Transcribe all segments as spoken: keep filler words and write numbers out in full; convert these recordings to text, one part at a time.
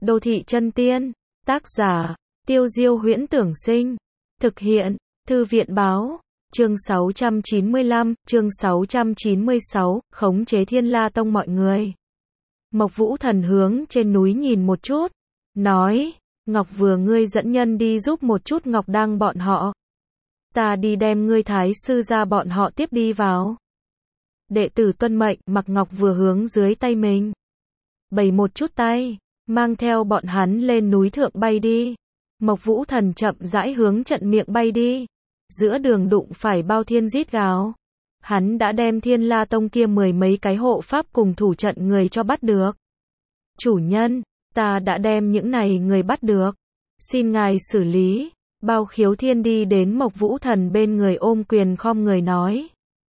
Đô thị chân tiên. Tác giả, Tiêu Diêu Huyễn Tưởng Sinh. Thực hiện, Thư viện Báo. Chương sáu trăm chín mươi lăm, chương sáu trăm chín mươi sáu, khống chế Thiên La Tông mọi người. Mộc Vũ Thần hướng trên núi nhìn một chút, nói, Ngọc vừa ngươi dẫn nhân đi giúp một chút Ngọc Đăng bọn họ. Ta đi đem ngươi thái sư ra bọn họ tiếp đi vào. Đệ tử tuân mệnh, mặc Ngọc vừa hướng dưới tay mình. Bày một chút tay, mang theo bọn hắn lên núi thượng bay đi. Mộc Vũ Thần chậm rãi hướng trận miệng bay đi. Giữa đường đụng phải Bao Thiên rít gào. Hắn đã đem Thiên La Tông kia mười mấy cái hộ pháp cùng thủ trận người cho bắt được. Chủ nhân, ta đã đem những này người bắt được. Xin ngài xử lý. Bao Khiếu Thiên đi đến Mộc Vũ Thần bên người ôm quyền khom người nói.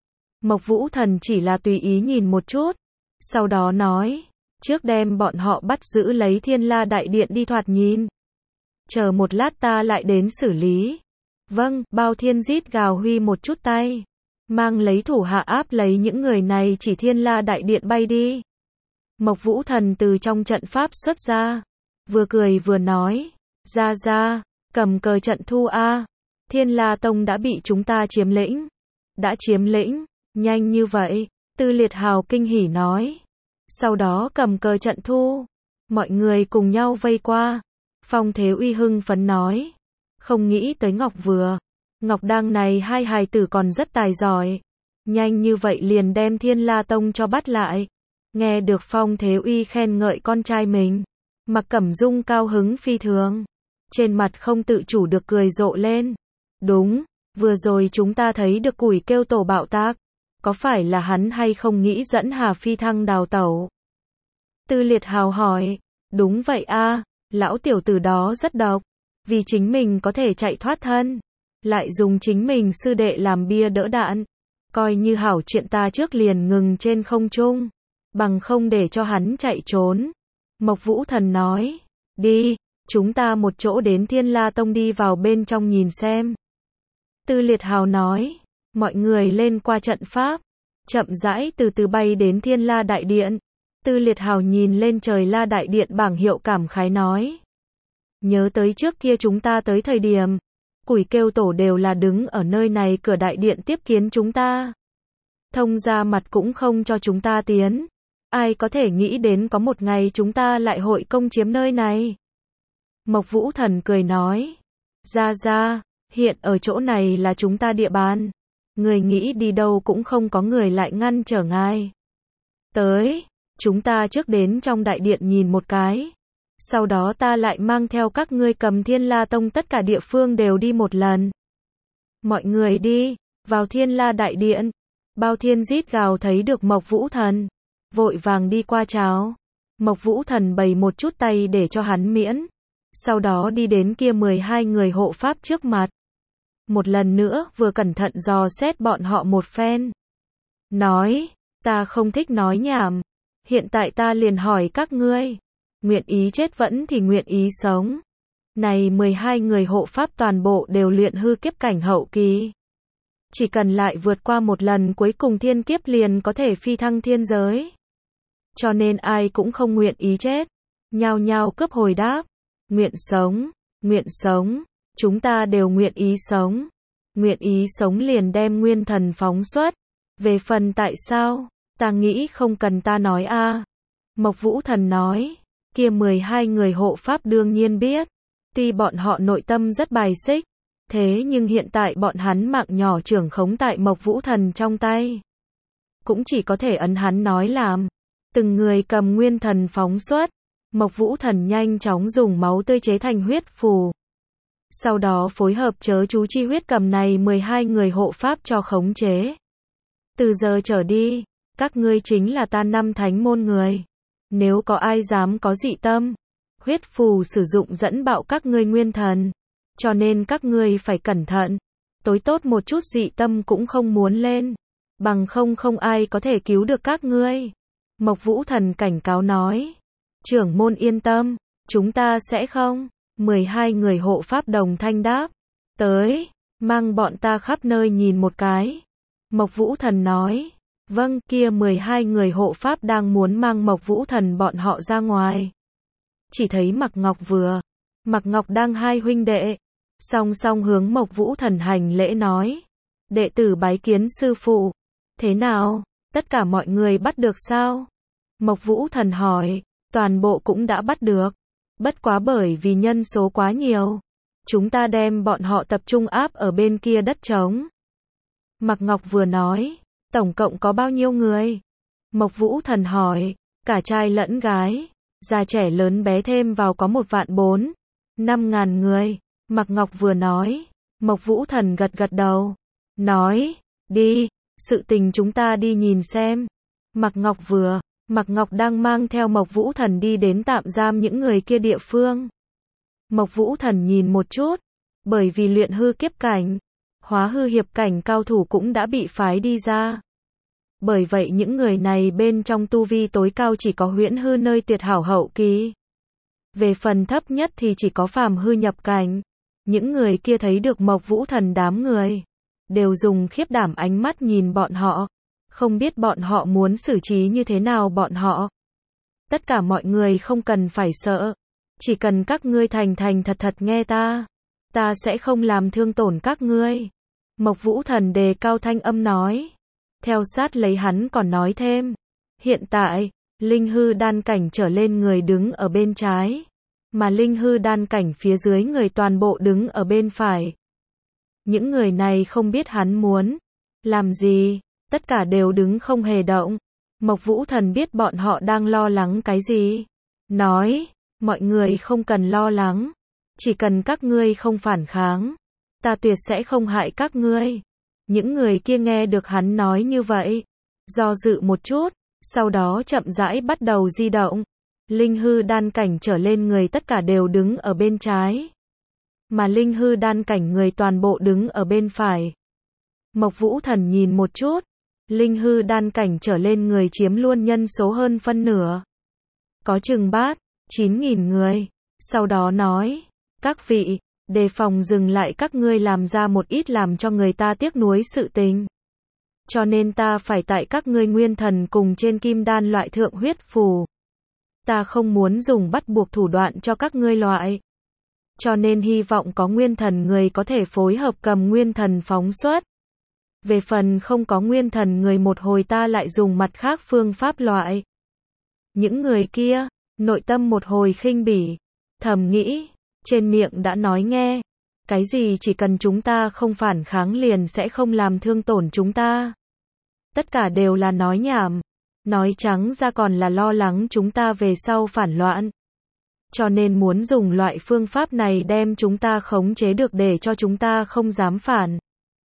Mộc Vũ Thần chỉ là tùy ý nhìn một chút. Sau đó nói, trước đem bọn họ bắt giữ lấy Thiên La Đại Điện đi thoạt nhìn. Chờ một lát ta lại đến xử lý. Vâng, Bao Thiên rít gào huy một chút tay. Mang lấy thủ hạ áp lấy những người này chỉ Thiên La Đại Điện bay đi. Mộc Vũ Thần từ trong trận pháp xuất ra. Vừa cười vừa nói. Ra ra, cầm cờ trận thu a. Thiên La Tông đã bị chúng ta chiếm lĩnh. Đã chiếm lĩnh, nhanh như vậy. Tư Liệt Hào kinh hỉ nói. Sau đó cầm cờ trận thu. Mọi người cùng nhau vây qua. Phong Thế Uy hưng phấn nói. Không nghĩ tới Ngọc vừa. Ngọc Đăng này hai hài tử còn rất tài giỏi. Nhanh như vậy liền đem Thiên La Tông cho bắt lại. Nghe được Phong Thế Uy khen ngợi con trai mình. Mặc Cẩm Dung cao hứng phi thường. Trên mặt không tự chủ được cười rộ lên. Đúng, vừa rồi chúng ta thấy được củi kêu tổ bạo tác. Có phải là hắn hay không nghĩ dẫn Hà Phi Thăng đào tẩu? Tư Liệt Hào hỏi. Đúng vậy a, lão tiểu tử đó rất độc. Vì chính mình có thể chạy thoát thân. Lại dùng chính mình sư đệ làm bia đỡ đạn. Coi như hảo chuyện ta trước liền ngừng trên không trung. Bằng không để cho hắn chạy trốn. Mộc Vũ Thần nói. Đi, chúng ta một chỗ đến Thiên La Tông đi vào bên trong nhìn xem. Tư Liệt Hào nói. Mọi người lên qua trận pháp. Chậm rãi từ từ bay đến Thiên La Đại Điện. Tư Liệt Hào nhìn lên trời La Đại Điện bảng hiệu cảm khái nói. Nhớ tới trước kia chúng ta tới thời điểm. Củi kêu tổ đều là đứng ở nơi này cửa đại điện tiếp kiến chúng ta. Thông ra mặt cũng không cho chúng ta tiến. Ai có thể nghĩ đến có một ngày chúng ta lại hội công chiếm nơi này. Mộc Vũ Thần cười nói. Ra ra, hiện ở chỗ này là chúng ta địa bàn. Người nghĩ đi đâu cũng không có người lại ngăn trở ngài. Tới, chúng ta trước đến trong đại điện nhìn một cái. Sau đó ta lại mang theo các ngươi cầm Thiên La Tông tất cả địa phương đều đi một lần. Mọi người đi, vào Thiên La Đại Điện. Bao Thiên rít gào thấy được Mộc Vũ Thần. Vội vàng đi qua chào. Mộc Vũ Thần bày một chút tay để cho hắn miễn. Sau đó đi đến kia mười hai người hộ pháp trước mặt. Một lần nữa vừa cẩn thận dò xét bọn họ một phen. Nói, ta không thích nói nhảm. Hiện tại ta liền hỏi các ngươi. Nguyện ý chết vẫn thì nguyện ý sống. Này mười hai người hộ pháp toàn bộ đều luyện hư kiếp cảnh hậu kỳ. Chỉ cần lại vượt qua một lần cuối cùng thiên kiếp liền có thể phi thăng thiên giới. Cho nên ai cũng không nguyện ý chết. Nhao nhao cướp hồi đáp. Nguyện sống, nguyện sống, chúng ta đều nguyện ý sống. Nguyện ý sống liền đem nguyên thần phóng xuất. Về phần tại sao, ta nghĩ không cần ta nói a. Mộc Vũ Thần nói. Kia mười hai người hộ pháp đương nhiên biết. Tuy bọn họ nội tâm rất bài xích. Thế nhưng hiện tại bọn hắn mạng nhỏ trưởng khống tại Mộc Vũ Thần trong tay. Cũng chỉ có thể ấn hắn nói làm. Từng người cầm nguyên thần phóng xuất. Mộc Vũ Thần nhanh chóng dùng máu tươi chế thành huyết phù. Sau đó phối hợp chớ chú chi huyết cầm này mười hai người hộ pháp cho khống chế. Từ giờ trở đi, các ngươi chính là ta năm thánh môn người. Nếu có ai dám có dị tâm, huyết phù sử dụng dẫn bạo các ngươi nguyên thần. Cho nên các ngươi phải cẩn thận. Tối tốt một chút dị tâm cũng không muốn lên. Bằng không không ai có thể cứu được các ngươi. Mộc Vũ Thần cảnh cáo nói. Trưởng môn yên tâm, chúng ta sẽ không. mười hai người hộ pháp đồng thanh đáp. Tới, mang bọn ta khắp nơi nhìn một cái. Mộc Vũ Thần nói. Vâng, kia mười hai người hộ pháp đang muốn mang Mộc Vũ Thần bọn họ ra ngoài. chỉ thấy Mạc Ngọc Vừa, Mạc Ngọc đang hai huynh đệ, song song hướng Mộc Vũ Thần hành lễ nói, đệ tử bái kiến sư phụ. Thế nào, tất cả mọi người bắt được sao? Mộc Vũ Thần hỏi, toàn bộ cũng đã bắt được, bất quá bởi vì nhân số quá nhiều, chúng ta đem bọn họ tập trung áp ở bên kia đất trống. Mạc Ngọc Vừa nói, tổng cộng có bao nhiêu người? Mộc Vũ Thần hỏi, cả trai lẫn gái, già trẻ lớn bé thêm vào có một vạn bốn, năm ngàn người. Mạc Ngọc Vừa nói, Mộc Vũ Thần gật gật đầu, nói, đi, sự tình chúng ta đi nhìn xem. Mạc Ngọc Vừa, Mạc Ngọc đang mang theo Mộc Vũ Thần đi đến tạm giam những người kia địa phương. Mộc Vũ Thần nhìn một chút, bởi vì luyện hư kiếp cảnh, hóa hư hiệp cảnh cao thủ cũng đã bị phái đi ra. Bởi vậy những người này bên trong tu vi tối cao chỉ có huyễn hư nơi tuyệt hảo hậu kỳ. Về phần thấp nhất thì chỉ có phàm hư nhập cảnh. Những người kia thấy được Mộc Vũ Thần đám người, đều dùng khiếp đảm ánh mắt nhìn bọn họ, không biết bọn họ muốn xử trí như thế nào bọn họ. Tất cả mọi người không cần phải sợ, chỉ cần các ngươi thành thành thật thật nghe ta, ta sẽ không làm thương tổn các ngươi. Mộc Vũ Thần đề cao thanh âm nói. Theo sát lấy hắn còn nói thêm, hiện tại, linh hư đan cảnh trở lên người đứng ở bên trái, mà linh hư đan cảnh phía dưới người toàn bộ đứng ở bên phải. Những người này không biết hắn muốn làm gì, tất cả đều đứng không hề động. Mộc Vũ Thần biết bọn họ đang lo lắng cái gì, nói, mọi người không cần lo lắng, chỉ cần các ngươi không phản kháng, ta tuyệt sẽ không hại các ngươi. Những người kia nghe được hắn nói như vậy, do dự một chút, sau đó chậm rãi bắt đầu di động. Linh hư đan cảnh trở lên người tất cả đều đứng ở bên trái, mà linh hư đan cảnh người toàn bộ đứng ở bên phải. Mộc Vũ Thần nhìn một chút, linh hư đan cảnh trở lên người chiếm luôn nhân số hơn phân nửa, có chừng bát, chín nghìn người. Sau đó nói, các vị, đề phòng dừng lại các ngươi làm ra một ít làm cho người ta tiếc nuối sự tình. Cho nên ta phải tại các ngươi nguyên thần cùng trên kim đan loại thượng huyết phù. Ta không muốn dùng bắt buộc thủ đoạn cho các ngươi loại. Cho nên hy vọng có nguyên thần người có thể phối hợp cầm nguyên thần phóng xuất. Về phần không có nguyên thần người một hồi ta lại dùng mặt khác phương pháp loại. Những người kia, nội tâm một hồi khinh bỉ, thầm nghĩ, trên miệng đã nói nghe, cái gì chỉ cần chúng ta không phản kháng liền sẽ không làm thương tổn chúng ta. Tất cả đều là nói nhảm, nói trắng ra còn là lo lắng chúng ta về sau phản loạn. Cho nên muốn dùng loại phương pháp này đem chúng ta khống chế được để cho chúng ta không dám phản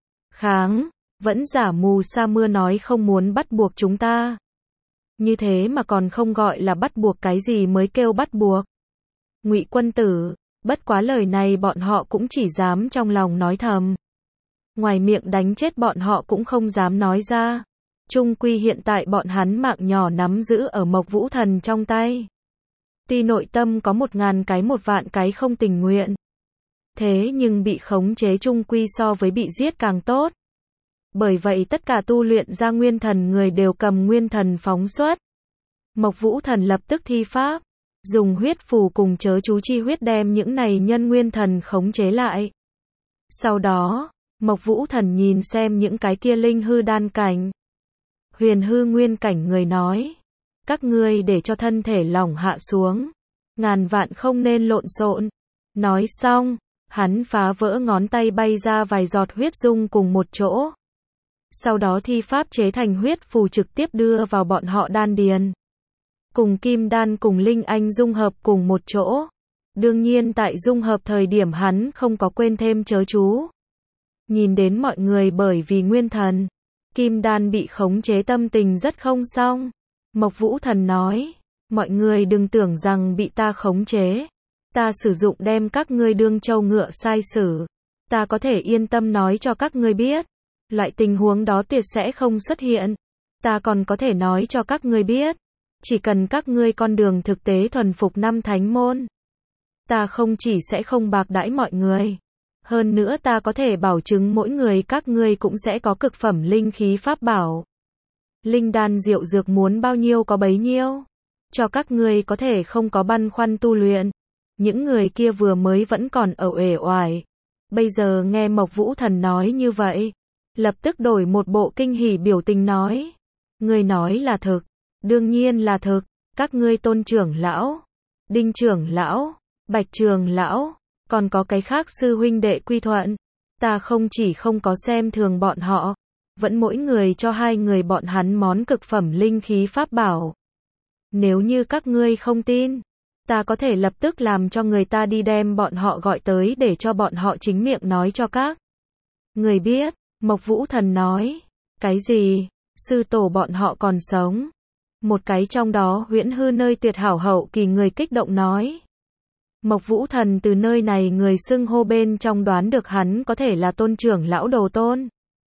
kháng, vẫn giả mù sa mưa nói không muốn bắt buộc chúng ta. Như thế mà còn không gọi là bắt buộc, cái gì mới kêu bắt buộc. Ngụy Quân Tử, bất quá lời này bọn họ cũng chỉ dám trong lòng nói thầm. Ngoài miệng đánh chết bọn họ cũng không dám nói ra. Chung quy hiện tại bọn hắn mạng nhỏ nắm giữ ở Mộc Vũ Thần trong tay. Tuy nội tâm có một ngàn cái một vạn cái không tình nguyện, thế nhưng bị khống chế chung quy so với bị giết càng tốt. Bởi vậy tất cả tu luyện ra nguyên thần người đều cầm nguyên thần phóng xuất. Mộc Vũ Thần lập tức thi pháp, dùng huyết phù cùng chớ chú chi huyết đem những này nhân nguyên thần khống chế lại. Sau đó, Mộc Vũ Thần nhìn xem những cái kia linh hư đan cảnh, huyền hư nguyên cảnh người nói, các ngươi để cho thân thể lỏng hạ xuống, ngàn vạn không nên lộn xộn. Nói xong, hắn phá vỡ ngón tay bay ra vài giọt huyết dung cùng một chỗ. Sau đó thi pháp chế thành huyết phù trực tiếp đưa vào bọn họ đan điền. Cùng kim đan cùng linh anh dung hợp cùng một chỗ. Đương nhiên tại dung hợp thời điểm hắn không có quên thêm chớ chú. Nhìn đến mọi người bởi vì nguyên thần, kim đan bị khống chế tâm tình rất không xong. Mộc Vũ Thần nói, mọi người đừng tưởng rằng bị ta khống chế. Ta sử dụng đem các ngươi đương trâu ngựa sai sử. Ta có thể yên tâm nói cho các ngươi biết. Loại tình huống đó tuyệt sẽ không xuất hiện. Ta còn có thể nói cho các ngươi biết. Chỉ cần các ngươi con đường thực tế thuần phục năm thánh môn. Ta không chỉ sẽ không bạc đãi mọi người. Hơn nữa ta có thể bảo chứng mỗi người các ngươi cũng sẽ có cực phẩm linh khí pháp bảo. Linh đan diệu dược muốn bao nhiêu có bấy nhiêu. cho các ngươi có thể không có băn khoăn tu luyện. Những người kia vừa mới vẫn còn ở uể oải. Bây giờ nghe Mộc Vũ Thần nói như vậy, lập tức đổi một bộ kinh hỉ biểu tình nói. Ngươi nói là thực, đương nhiên là thực, các ngươi Tôn trưởng lão, Đinh trưởng lão, Bạch trường lão, còn có cái khác sư huynh đệ quy thuận. Ta không chỉ không có xem thường bọn họ, vẫn mỗi người cho hai người bọn hắn món cực phẩm linh khí pháp bảo. Nếu như các ngươi không tin, ta có thể lập tức làm cho người ta đi đem bọn họ gọi tới để cho bọn họ chính miệng nói cho các người biết. Mộc Vũ Thần nói. Cái gì? Sư tổ bọn họ còn sống? Một cái trong đó huyễn hư nơi tuyệt hảo hậu kỳ người kích động nói. Mộc Vũ Thần từ nơi này người xưng hô bên trong đoán được hắn có thể là Tôn trưởng lão Đồ Tôn.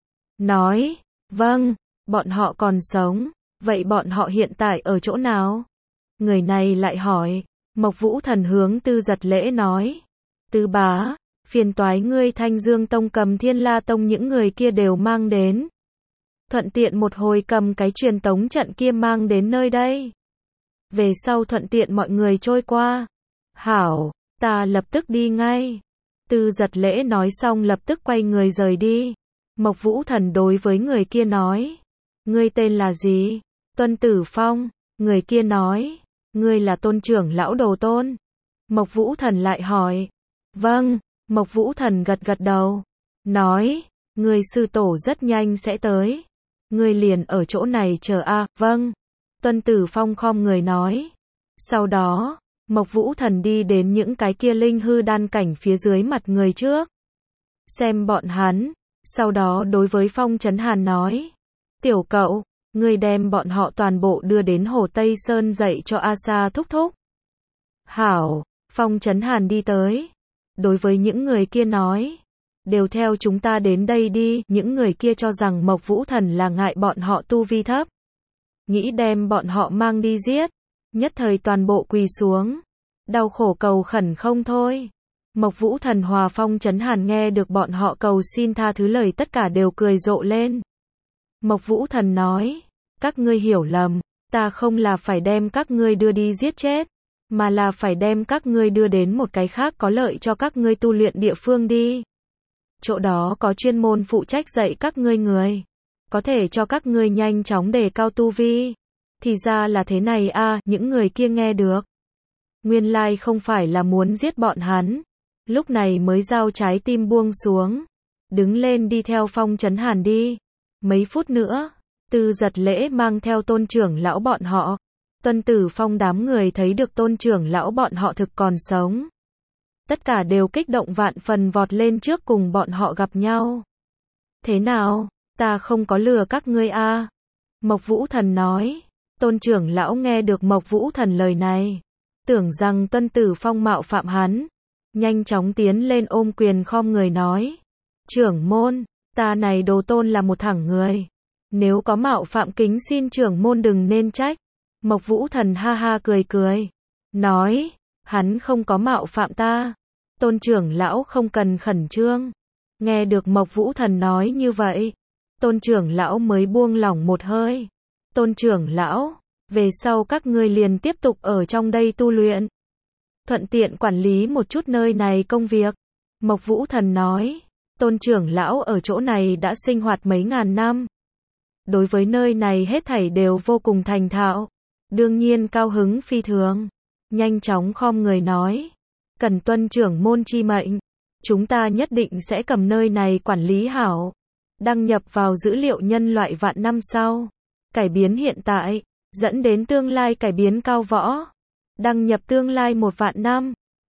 Nói, vâng, bọn họ còn sống, vậy bọn họ hiện tại ở chỗ nào? Người này lại hỏi. Mộc Vũ Thần hướng Tư Giật Lễ nói. Tư bá, phiền toái ngươi Thanh Dương Tông cầm Thiên La Tông những người kia đều mang đến. Thuận tiện một hồi cầm cái truyền tống trận kia mang đến nơi đây. Về sau thuận tiện mọi người trôi qua. Hảo, ta lập tức đi ngay. Tư Giật Lễ nói xong lập tức quay người rời đi. Mộc Vũ Thần đối với người kia nói. Ngươi tên là gì? Tuân Tử Phong. Người kia nói. Ngươi là Tôn trưởng lão Đồ Tôn. Mộc Vũ Thần lại hỏi. Vâng. Mộc Vũ Thần gật gật đầu. Nói. Ngươi sư tổ rất nhanh sẽ tới. Ngươi liền ở chỗ này chờ a. À, vâng. Tuân Tử Phong khom người nói. Sau đó, Mộc Vũ Thần đi đến những cái kia linh hư đan cảnh phía dưới mặt người trước. Xem bọn hắn. Sau đó đối với Phong Chấn Hàn nói. Tiểu cậu, ngươi đem bọn họ toàn bộ đưa đến Hồ Tây Sơn dạy cho A Sa thúc thúc. Hảo, Phong Chấn Hàn đi tới. Đối với những người kia nói. Đều theo chúng ta đến đây đi. Những người kia cho rằng Mộc Vũ Thần là ngại bọn họ tu vi thấp. Nghĩ đem bọn họ mang đi giết. Nhất thời toàn bộ quỳ xuống. Đau khổ cầu khẩn không thôi. Mộc Vũ Thần hòa Phong Chấn Hàn nghe được bọn họ cầu xin tha thứ lời tất cả đều cười rộ lên. Mộc Vũ Thần nói. Các ngươi hiểu lầm. Ta không là phải đem các ngươi đưa đi giết chết. Mà là phải đem các ngươi đưa đến một cái khác có lợi cho các ngươi tu luyện địa phương đi. Chỗ đó có chuyên môn phụ trách dạy các ngươi người. Có thể cho các ngươi nhanh chóng đề cao tu vi. Thì ra là thế này a. À, những người kia nghe được. Nguyên lai không phải là muốn giết bọn hắn. Lúc này mới giao trái tim buông xuống. Đứng lên đi theo Phong Chấn Hàn đi. Mấy phút nữa, Tư Giật Lễ mang theo Tôn trưởng lão bọn họ. Tuân Tử Phong đám người thấy được Tôn trưởng lão bọn họ thực còn sống. Tất cả đều kích động vạn phần vọt lên trước cùng bọn họ gặp nhau. Thế nào, ta không có lừa các ngươi a. À? Mộc Vũ Thần nói. Tôn trưởng lão nghe được Mộc Vũ Thần lời này. Tưởng rằng Tuân Tử Phong mạo phạm hắn. Nhanh chóng tiến lên ôm quyền khom người nói. Trưởng môn, ta này Đồ Tôn là một thẳng người. Nếu có mạo phạm kính xin trưởng môn đừng nên trách. Mộc Vũ Thần ha ha cười cười. Nói, hắn không có mạo phạm ta. Tôn trưởng lão không cần khẩn trương. Nghe được Mộc Vũ Thần nói như vậy. Tôn trưởng lão mới buông lỏng một hơi. Tôn trưởng lão, về sau các ngươi liền tiếp tục ở trong đây tu luyện. Thuận tiện quản lý một chút nơi này công việc. Mộc Vũ Thần nói. Tôn trưởng lão ở chỗ này đã sinh hoạt mấy ngàn năm. Đối với nơi này hết thảy đều vô cùng thành thạo. Đương nhiên cao hứng phi thường. Nhanh chóng khom người nói. Cần tuân trưởng môn chi mệnh. Chúng ta nhất định sẽ cầm nơi này quản lý hảo. Đăng nhập vào dữ liệu nhân loại vạn năm sau. Cải biến hiện tại. Dẫn đến tương lai cải biến cao võ. Đăng nhập tương lai một vạn năm.